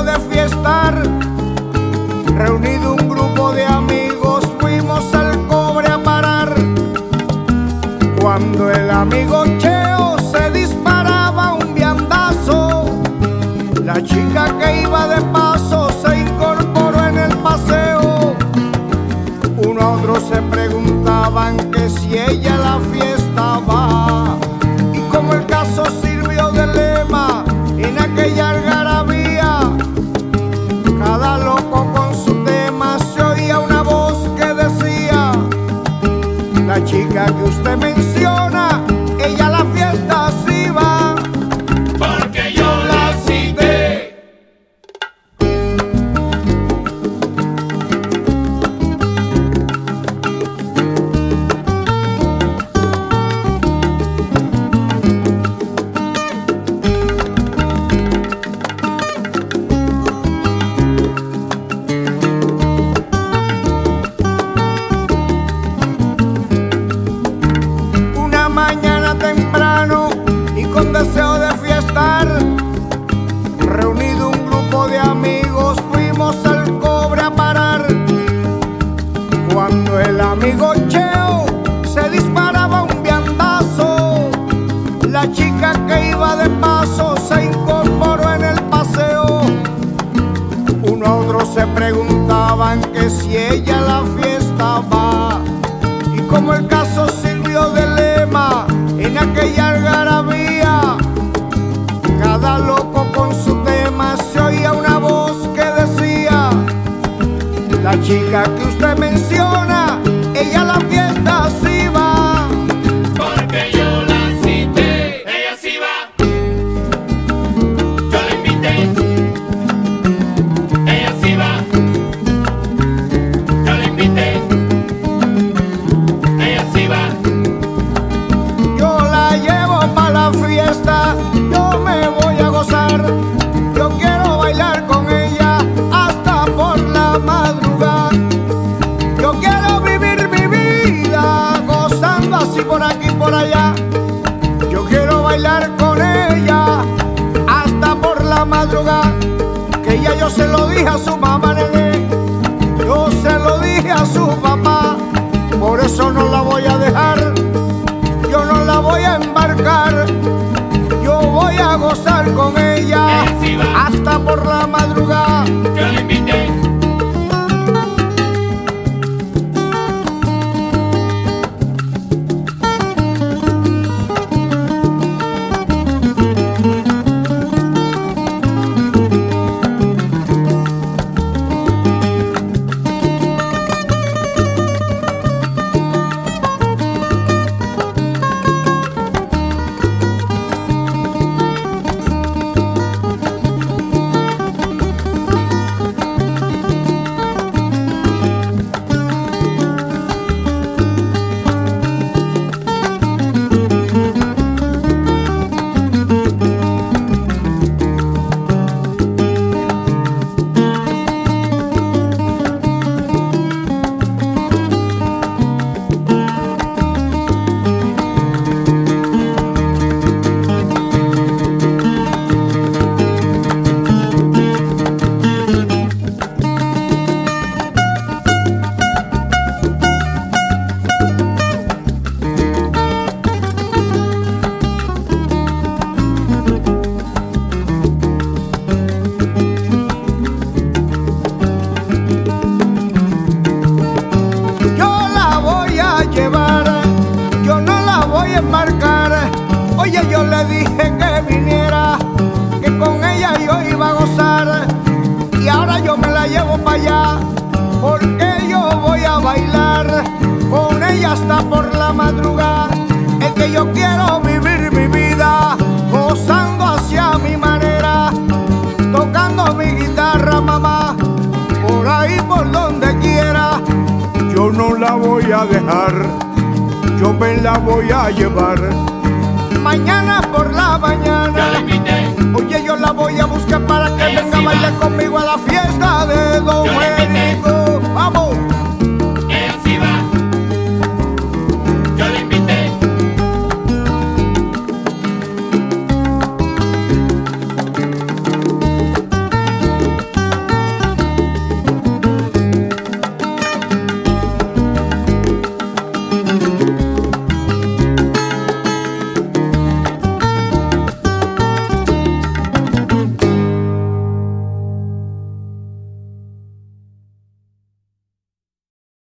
de fiestar, reunido un grupo de amigos, fuimos al cobre a parar. Cuando el amigo Cheo se disparaba un viandazo, la chica que iba de paso se incorporó en el paseo. Uno a otro se preguntaban que si ella a la fiesta va, y como el caso sirvió de lema en aquella algarabía, cada loco con su tema, se oía una voz que decía: la chica que usted menciona, ella a la fiesta sí va, porque yo la cité. Mañana temprano y con deseo de fiestar, reunido un grupo de amigos, fuimos al cobre a parar. Cuando el amigo Cheo se disparaba un viandazo, la chica que iba de paso se incorporó en el paseo. Uno a otro se preguntaban que si ella a la fiesta va, y como el caso sirvió de lema en aquella algarabía, cada loco con su tema, se oía una voz que decía: la chica que usted menciona, ella a la fiesta sí va, Porque yo la cité, ella sí va. Yo la invité, ella sí va. Yo la invité, ella sí va. yo la llevo pa' la fiesta, yo me voy a gozar, yo quiero bailar con ella hasta por la madrugada. Yo quiero vivir mi vida gozando así por aquí y por allá. Yo quiero bailar con ella hasta por la madrugada. Que ya yo se lo dije a su mamá, nene, yo se lo dije a su papá. Por eso no la voy a dejar, yo no la voy a embarcar. Yo voy a gozar con ella Ella sí va. hasta por la madrugada. Yo la invité. Oye, yo le dije que viniera, que con ella yo iba a gozar, y ahora yo me la llevo para allá, porque yo voy a bailar con ella hasta por la madrugada. Es que yo quiero vivir mi vida gozando hacia mi manera, tocando mi guitarra, mamá, por ahí por donde quiera. Yo no la voy a dejar, yo me la voy a llevar. Mañana por la mañana